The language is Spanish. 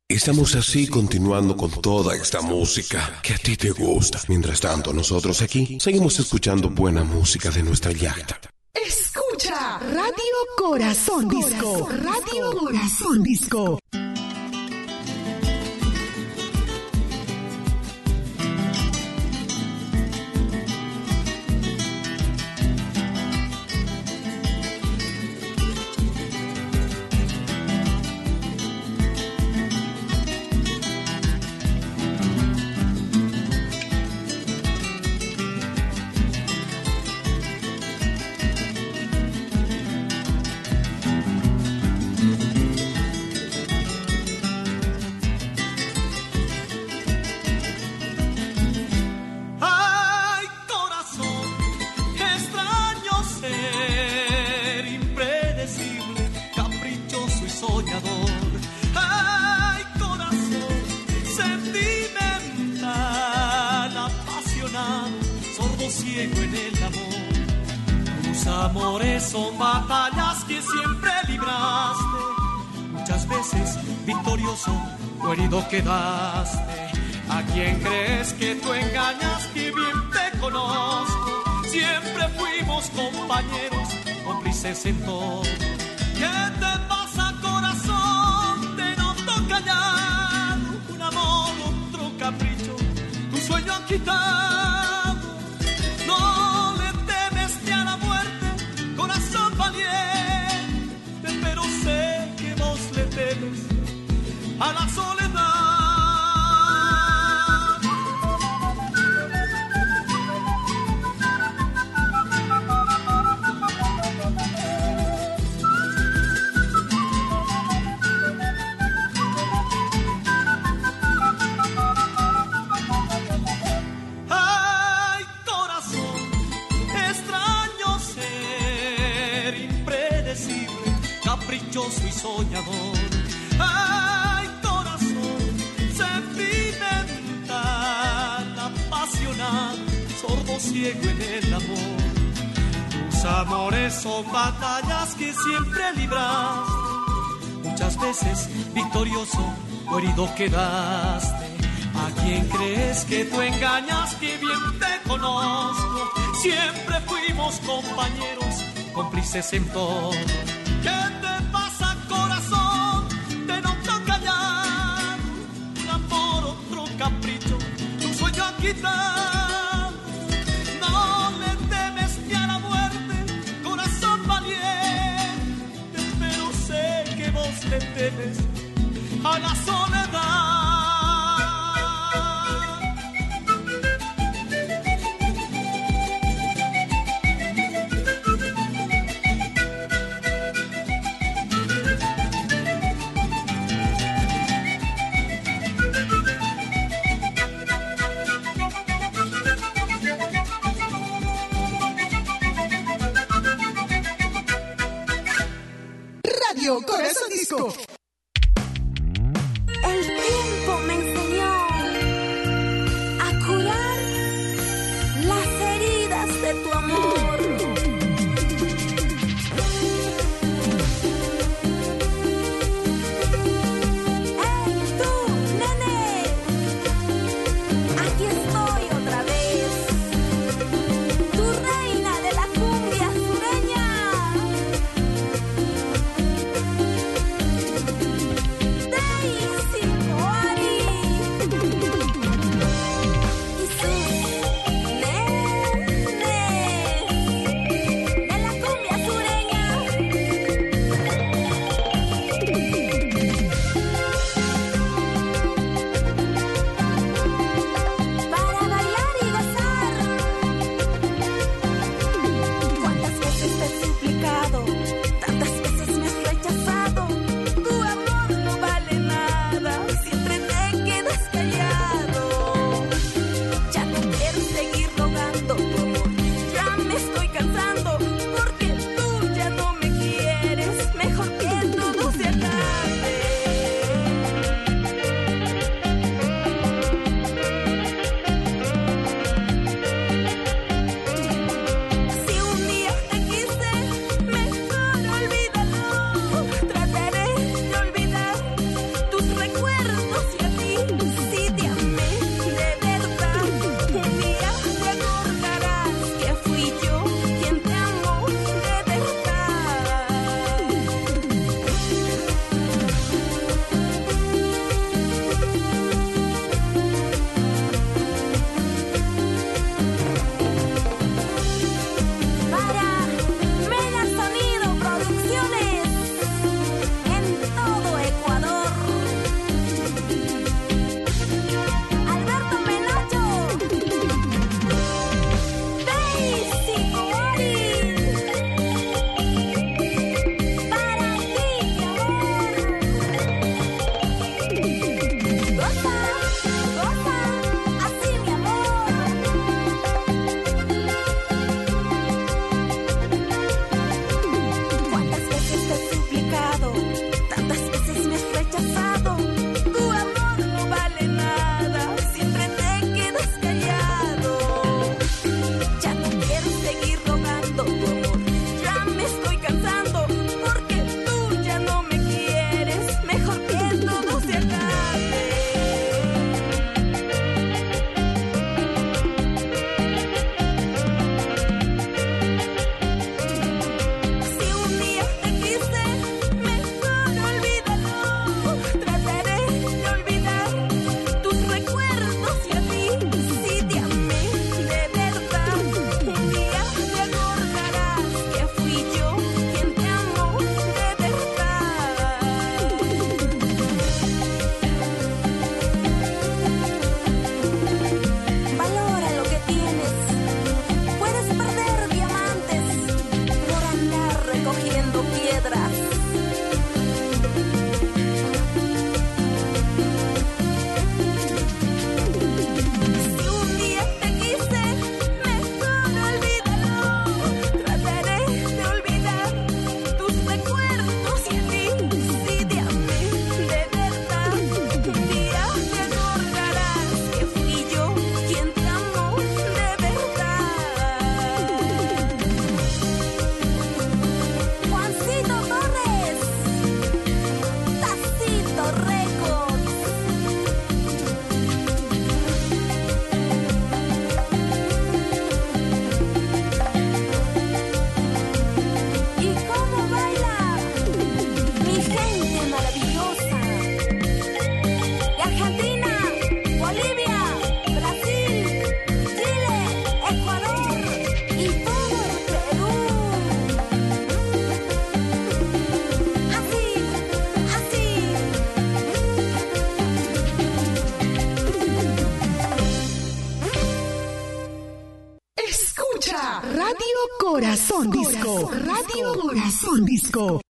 Estamos así continuando con toda esta música que a ti te gusta. Mientras tanto, nosotros aquí seguimos escuchando buena música de nuestra yacta. Escucha Radio Corazón Disco. Radio Corazón Disco. Amores son batallas que siempre libraste, muchas veces victorioso o herido quedaste. ¿A quién crees que tú engañas? Que bien te conozco. Siempre fuimos compañeros, cómplices en todo. ¿Qué te pasa, corazón? Te noto callado. Un amor, otro capricho, tu sueño han quitado. No le temes ni a la muerte, corazón valiente, pero sé que vos le temes a la soledad. Ay, corazón, extraño ser impredecible, caprichoso y soñador. Ay, corazón, sentimental, apasionado, sordo, ciego en el amor. Tus amores son batallas que siempre libraste, muchas veces victorioso o herido quedaste. ¿A quién crees que tú engañas? Que bien te conozco. Siempre fuimos compañeros, cómplices en todo. ¿Qué te pasa, corazón? Te noto callado. Un amor, otro capricho, tu sueño han quitado. No le temes ni a la muerte, corazón valiente, pero sé que vos le temes a la soledad. Escucha Radio Corazón Disco. Radio Corazón Disco.